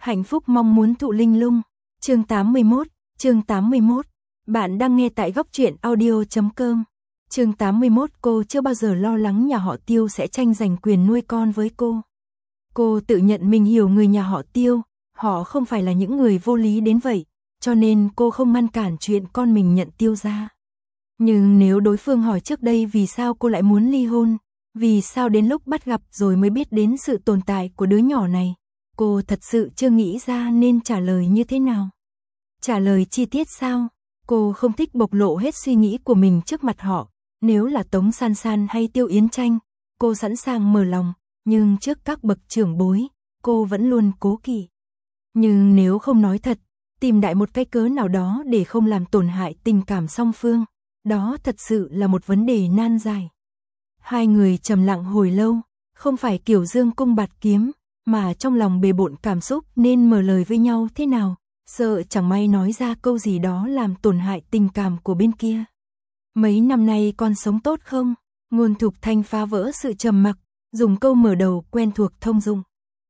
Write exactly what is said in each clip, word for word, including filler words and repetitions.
Hạnh phúc mong muốn thụ linh lung. Chương tám mươi mốt, chương tám mươi mốt. Bạn đang nghe tại góc truyện audio chấm com. Chương tám mươi mốt. Cô chưa bao giờ lo lắng nhà họ Tiêu sẽ tranh giành quyền nuôi con với cô. Cô tự nhận mình hiểu người nhà họ Tiêu, họ không phải là những người vô lý đến vậy, cho nên cô không ngăn cản chuyện con mình nhận Tiêu ra. Nhưng nếu đối phương hỏi trước đây vì sao cô lại muốn ly hôn, vì sao đến lúc bắt gặp rồi mới biết đến sự tồn tại của đứa nhỏ này, cô thật sự chưa nghĩ ra nên trả lời như thế nào. Trả lời chi tiết sao? Cô không thích bộc lộ hết suy nghĩ của mình trước mặt họ. Nếu là Tống San San hay Tiêu Yến Tranh, cô sẵn sàng mở lòng, nhưng trước các bậc trưởng bối, cô vẫn luôn cố kỵ. Nhưng nếu không nói thật, tìm đại một cái cớ nào đó để không làm tổn hại tình cảm song phương, đó thật sự là một vấn đề nan giải. Hai người trầm lặng hồi lâu, không phải kiểu dương cung bạt kiếm, mà trong lòng bề bộn cảm xúc nên mở lời với nhau thế nào, sợ chẳng may nói ra câu gì đó làm tổn hại tình cảm của bên kia. Mấy năm nay con sống tốt không? Ngôn Thục Thanh phá vỡ sự trầm mặc, dùng câu mở đầu quen thuộc thông dụng.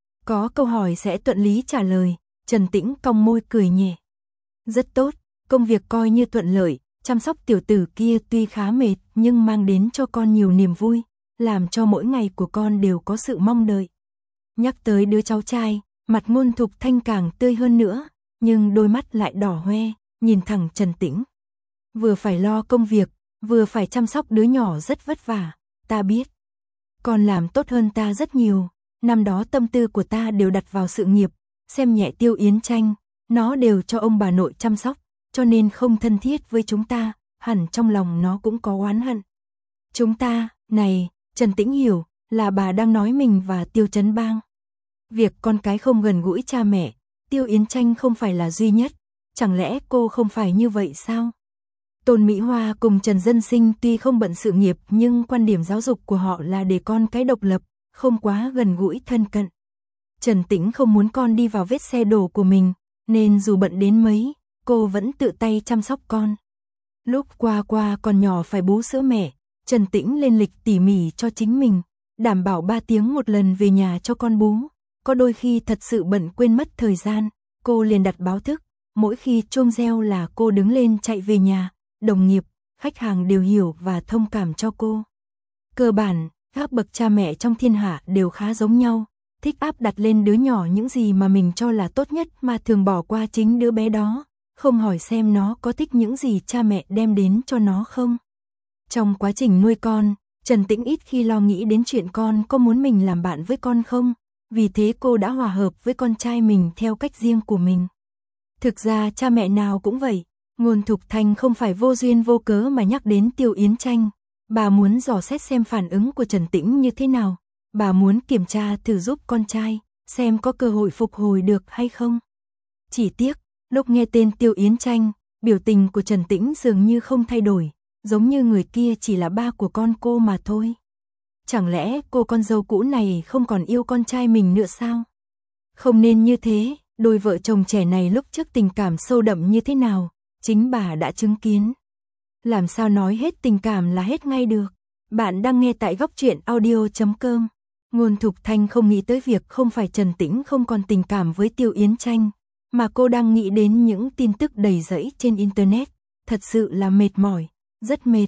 Có câu hỏi sẽ thuận lý trả lời, Trần Tĩnh cong môi cười nhẹ. Rất tốt, công việc coi như thuận lợi, chăm sóc tiểu tử kia tuy khá mệt nhưng mang đến cho con nhiều niềm vui, làm cho mỗi ngày của con đều có sự mong đợi. Nhắc tới đứa cháu trai, mặt Ngôn Thục Thanh càng tươi hơn nữa, nhưng đôi mắt lại đỏ hoe, nhìn thẳng Trần Tĩnh. Vừa phải lo công việc, vừa phải chăm sóc đứa nhỏ rất vất vả, ta biết. Con làm tốt hơn ta rất nhiều, năm đó tâm tư của ta đều đặt vào sự nghiệp, xem nhẹ Tiêu Yến Tranh, nó đều cho ông bà nội chăm sóc, cho nên không thân thiết với chúng ta, hẳn trong lòng nó cũng có oán hận. Chúng ta, này, Trần Tĩnh hiểu, là bà đang nói mình và Tiêu Chấn Bang. Việc con cái không gần gũi cha mẹ, Tiêu Yến Tranh không phải là duy nhất, chẳng lẽ cô không phải như vậy sao? Tôn Mỹ Hoa cùng Trần Dân Sinh tuy không bận sự nghiệp nhưng quan điểm giáo dục của họ là để con cái độc lập, không quá gần gũi thân cận. Trần Tĩnh không muốn con đi vào vết xe đổ của mình, nên dù bận đến mấy, cô vẫn tự tay chăm sóc con. Lúc qua qua còn nhỏ phải bú sữa mẹ, Trần Tĩnh lên lịch tỉ mỉ cho chính mình, đảm bảo ba tiếng một lần về nhà cho con bú. Có đôi khi thật sự bận quên mất thời gian, cô liền đặt báo thức, mỗi khi chuông reo là cô đứng lên chạy về nhà, đồng nghiệp, khách hàng đều hiểu và thông cảm cho cô. Cơ bản, các bậc cha mẹ trong thiên hạ đều khá giống nhau, thích áp đặt lên đứa nhỏ những gì mà mình cho là tốt nhất mà thường bỏ qua chính đứa bé đó, không hỏi xem nó có thích những gì cha mẹ đem đến cho nó không. Trong quá trình nuôi con, Trần Tĩnh ít khi lo nghĩ đến chuyện con có muốn mình làm bạn với con không, vì thế cô đã hòa hợp với con trai mình theo cách riêng của mình. Thực ra cha mẹ nào cũng vậy, Ngôn Thục Thanh không phải vô duyên vô cớ mà nhắc đến Tiêu Yến Tranh, bà muốn dò xét xem phản ứng của Trần Tĩnh như thế nào, bà muốn kiểm tra thử giúp con trai, xem có cơ hội phục hồi được hay không. Chỉ tiếc, lúc nghe tên Tiêu Yến Tranh, biểu tình của Trần Tĩnh dường như không thay đổi, giống như người kia chỉ là ba của con cô mà thôi. Chẳng lẽ cô con dâu cũ này không còn yêu con trai mình nữa sao? Không nên như thế, đôi vợ chồng trẻ này lúc trước tình cảm sâu đậm như thế nào, chính bà đã chứng kiến. Làm sao nói hết tình cảm là hết ngay được. Bạn đang nghe tại góc truyện audio chấm com. Ngôn Thục Thanh không nghĩ tới việc không phải Trần Tĩnh không còn tình cảm với Tiêu Yến Tranh, mà cô đang nghĩ đến những tin tức đầy rẫy trên Internet. Thật sự là mệt mỏi, rất mệt.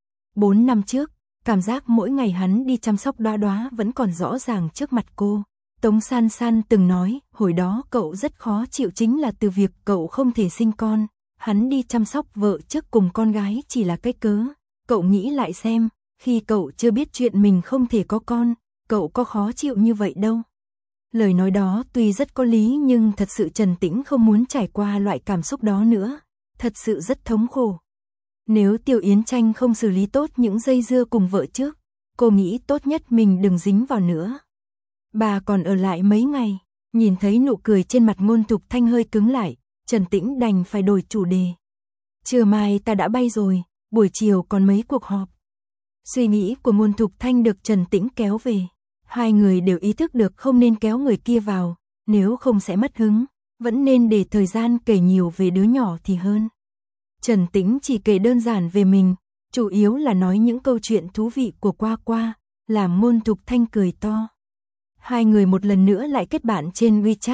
Bốn năm trước, cảm giác mỗi ngày hắn đi chăm sóc Đóa Đóa vẫn còn rõ ràng trước mặt cô. Tống San San từng nói, hồi đó cậu rất khó chịu chính là từ việc cậu không thể sinh con. Hắn đi chăm sóc vợ trước cùng con gái chỉ là cái cớ. Cậu nghĩ lại xem, khi cậu chưa biết chuyện mình không thể có con, cậu có khó chịu như vậy đâu. Lời nói đó tuy rất có lý nhưng thật sự Trần Tĩnh không muốn trải qua loại cảm xúc đó nữa. Thật sự rất thống khổ. Nếu Tiêu Yến Tranh không xử lý tốt những dây dưa cùng vợ trước, cô nghĩ tốt nhất mình đừng dính vào nữa. Bà còn ở lại mấy ngày, nhìn thấy nụ cười trên mặt Ngôn Thục Thanh hơi cứng lại, Trần Tĩnh đành phải đổi chủ đề. Trưa mai ta đã bay rồi, buổi chiều còn mấy cuộc họp. Suy nghĩ của Ngôn Thục Thanh được Trần Tĩnh kéo về. Hai người đều ý thức được không nên kéo người kia vào, nếu không sẽ mất hứng, vẫn nên để thời gian kể nhiều về đứa nhỏ thì hơn. Trần Tĩnh chỉ kể đơn giản về mình, chủ yếu là nói những câu chuyện thú vị của qua qua, làm Ngôn Thục Thanh cười to. Hai người một lần nữa lại kết bạn trên WeChat,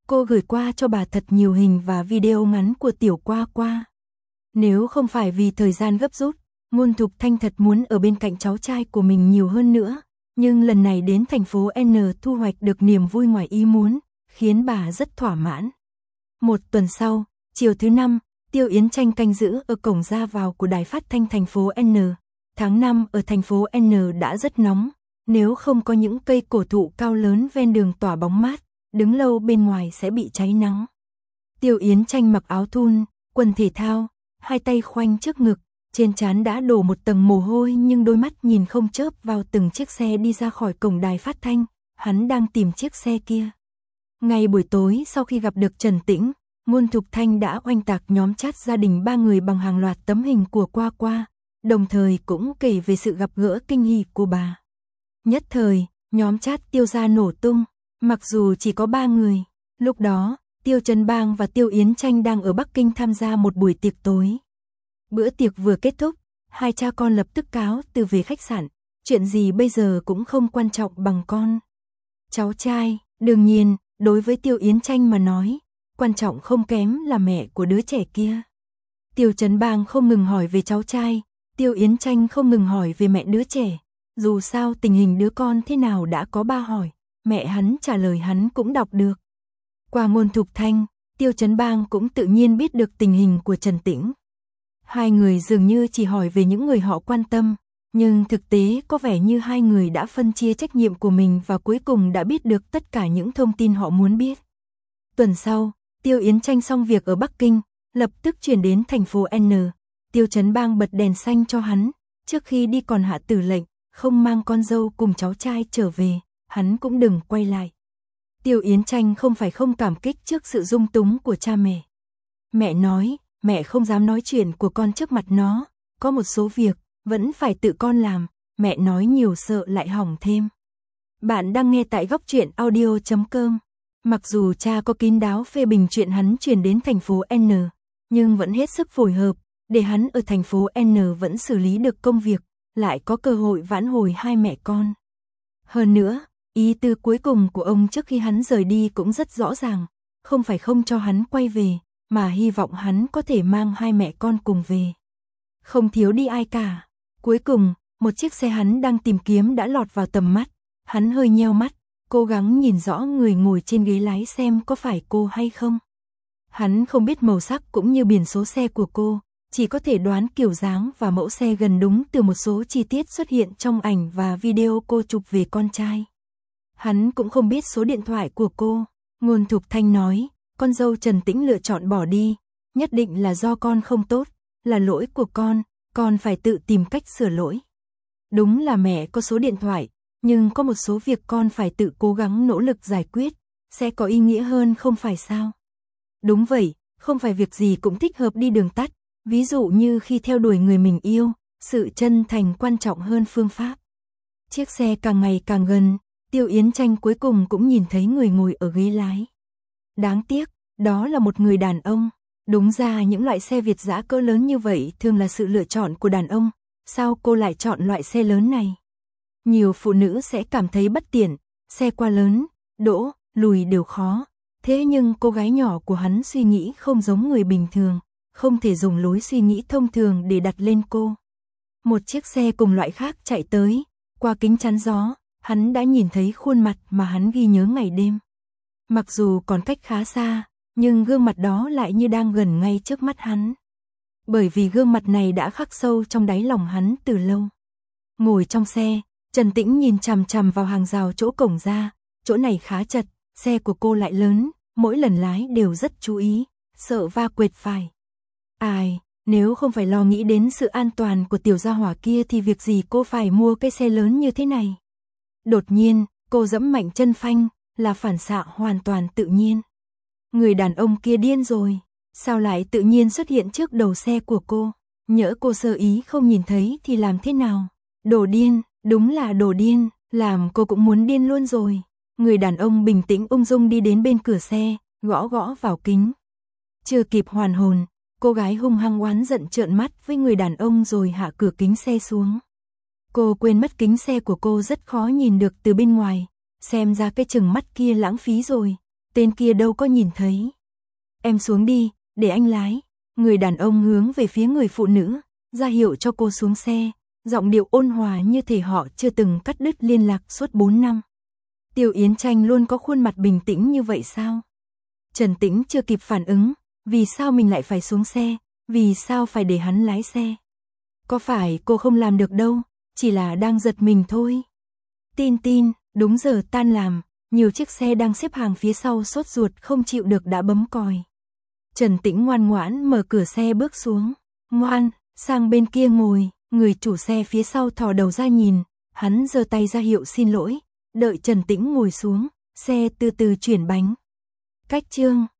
Cô gửi qua cho bà thật nhiều hình và video ngắn của Tiểu Qua Qua. Nếu không phải vì thời gian gấp rút, Ngôn Thục Thanh thật muốn ở bên cạnh cháu trai của mình nhiều hơn nữa, nhưng lần này đến thành phố N thu hoạch được niềm vui ngoài ý muốn, khiến bà rất thỏa mãn. Một tuần sau, chiều thứ năm, Tiêu Yến Tranh canh giữ ở cổng ra vào của đài phát thanh thành phố N. Tháng năm ở thành phố N đã rất nóng, nếu không có những cây cổ thụ cao lớn ven đường tỏa bóng mát, đứng lâu bên ngoài sẽ bị cháy nắng. Tiêu Yến Tranh mặc áo thun, quần thể thao, hai tay khoanh trước ngực, trên trán đã đổ một tầng mồ hôi nhưng đôi mắt nhìn không chớp vào từng chiếc xe đi ra khỏi cổng đài phát thanh, hắn đang tìm chiếc xe kia. Ngày buổi tối sau khi gặp được Trần Tĩnh, Ngôn Thục Thanh đã oanh tạc nhóm chat gia đình ba người bằng hàng loạt tấm hình của Qua Qua, đồng thời cũng kể về sự gặp gỡ kinh hỉ của bà. Nhất thời, nhóm chat Tiêu gia nổ tung, mặc dù chỉ có ba người. Lúc đó, Tiêu Trấn Bang và Tiêu Yến Tranh đang ở Bắc Kinh tham gia một buổi tiệc tối. Bữa tiệc vừa kết thúc, hai cha con lập tức cáo từ về khách sạn, chuyện gì bây giờ cũng không quan trọng bằng con cháu trai. Đương nhiên, đối với Tiêu Yến Tranh mà nói, quan trọng không kém là mẹ của đứa trẻ kia. Tiêu Trấn Bang không ngừng hỏi về cháu trai, Tiêu Yến Tranh không ngừng hỏi về mẹ đứa trẻ. Dù sao tình hình đứa con thế nào đã có ba hỏi, mẹ hắn trả lời hắn cũng đọc được. Qua Ngôn Thục Thanh, Tiêu Trấn Bang cũng tự nhiên biết được tình hình của Trần Tĩnh. Hai người dường như chỉ hỏi về những người họ quan tâm, nhưng thực tế có vẻ như hai người đã phân chia trách nhiệm của mình và cuối cùng đã biết được tất cả những thông tin họ muốn biết. Tuần sau, Tiêu Yến Tranh xong việc ở Bắc Kinh, lập tức chuyển đến thành phố N. Tiêu Trấn Bang bật đèn xanh cho hắn, trước khi đi còn hạ tử lệnh, không mang con dâu cùng cháu trai trở về, hắn cũng đừng quay lại. Tiêu Yến Tranh không phải không cảm kích trước sự dung túng của cha mẹ. Mẹ nói, mẹ không dám nói chuyện của con trước mặt nó, có một số việc, vẫn phải tự con làm, mẹ nói nhiều sợ lại hỏng thêm. Bạn đang nghe tại góc truyện audio chấm com. Mặc dù cha có kín đáo phê bình chuyện hắn chuyển đến thành phố N, nhưng vẫn hết sức phối hợp, để hắn ở thành phố N vẫn xử lý được công việc, lại có cơ hội vãn hồi hai mẹ con. Hơn nữa, ý tư cuối cùng của ông trước khi hắn rời đi cũng rất rõ ràng, không phải không cho hắn quay về, mà hy vọng hắn có thể mang hai mẹ con cùng về. Không thiếu đi ai cả. Cuối cùng, một chiếc xe hắn đang tìm kiếm đã lọt vào tầm mắt, hắn hơi nheo mắt, cố gắng nhìn rõ người ngồi trên ghế lái xem có phải cô hay không. Hắn không biết màu sắc cũng như biển số xe của cô, chỉ có thể đoán kiểu dáng và mẫu xe gần đúng từ một số chi tiết xuất hiện trong ảnh và video cô chụp về con trai. Hắn cũng không biết số điện thoại của cô. Ngôn Thục Thanh nói, con dâu Trần Tĩnh lựa chọn bỏ đi, nhất định là do con không tốt, là lỗi của con, con phải tự tìm cách sửa lỗi. Đúng là mẹ có số điện thoại, nhưng có một số việc con phải tự cố gắng nỗ lực giải quyết, sẽ có ý nghĩa hơn không phải sao? Đúng vậy, không phải việc gì cũng thích hợp đi đường tắt, ví dụ như khi theo đuổi người mình yêu, sự chân thành quan trọng hơn phương pháp. Chiếc xe càng ngày càng gần, Tiêu Yến Tranh cuối cùng cũng nhìn thấy người ngồi ở ghế lái. Đáng tiếc, đó là một người đàn ông. Đúng ra những loại xe Việt dã cỡ lớn như vậy thường là sự lựa chọn của đàn ông, sao cô lại chọn loại xe lớn này? Nhiều phụ nữ sẽ cảm thấy bất tiện, xe quá lớn, đỗ, lùi đều khó. Thế nhưng cô gái nhỏ của hắn suy nghĩ không giống người bình thường, không thể dùng lối suy nghĩ thông thường để đặt lên cô. Một chiếc xe cùng loại khác chạy tới, qua kính chắn gió, hắn đã nhìn thấy khuôn mặt mà hắn ghi nhớ ngày đêm. Mặc dù còn cách khá xa, nhưng gương mặt đó lại như đang gần ngay trước mắt hắn. Bởi vì gương mặt này đã khắc sâu trong đáy lòng hắn từ lâu. Ngồi trong xe, Trần Tĩnh nhìn chằm chằm vào hàng rào chỗ cổng ra, chỗ này khá chật, xe của cô lại lớn, mỗi lần lái đều rất chú ý, sợ va quệt phải. Ai, nếu không phải lo nghĩ đến sự an toàn của tiểu gia hỏa kia thì việc gì cô phải mua cái xe lớn như thế này. Đột nhiên, cô giẫm mạnh chân phanh, là phản xạ hoàn toàn tự nhiên. Người đàn ông kia điên rồi, sao lại tự nhiên xuất hiện trước đầu xe của cô? Nhỡ cô sơ ý không nhìn thấy thì làm thế nào? Đồ điên, đúng là đồ điên, làm cô cũng muốn điên luôn rồi. Người đàn ông bình tĩnh ung dung đi đến bên cửa xe, gõ gõ vào kính. Chưa kịp hoàn hồn, cô gái hung hăng oán giận trợn mắt với người đàn ông rồi hạ cửa kính xe xuống. Cô quên mất kính xe của cô rất khó nhìn được từ bên ngoài, xem ra cái chừng mắt kia lãng phí rồi. tên kia đâu có nhìn thấy. Em xuống đi, để anh lái. Người đàn ông hướng về phía người phụ nữ, ra hiệu cho cô xuống xe, giọng điệu ôn hòa như thể họ chưa từng cắt đứt liên lạc suốt bốn năm. Tiêu Yến Tranh luôn có khuôn mặt bình tĩnh như vậy sao? Trần Tĩnh chưa kịp phản ứng, vì sao mình lại phải xuống xe, vì sao phải để hắn lái xe? Có phải cô không làm được đâu, chỉ là đang giật mình thôi. Tin tin, đúng giờ tan làm, nhiều chiếc xe đang xếp hàng phía sau sốt ruột không chịu được đã bấm còi. Trần Tĩnh ngoan ngoãn mở cửa xe bước xuống. Ngoan, sang bên kia ngồi, người chủ xe phía sau thò đầu ra nhìn, hắn giơ tay ra hiệu xin lỗi, đợi Trần Tĩnh ngồi xuống, xe từ từ chuyển bánh. Cách chương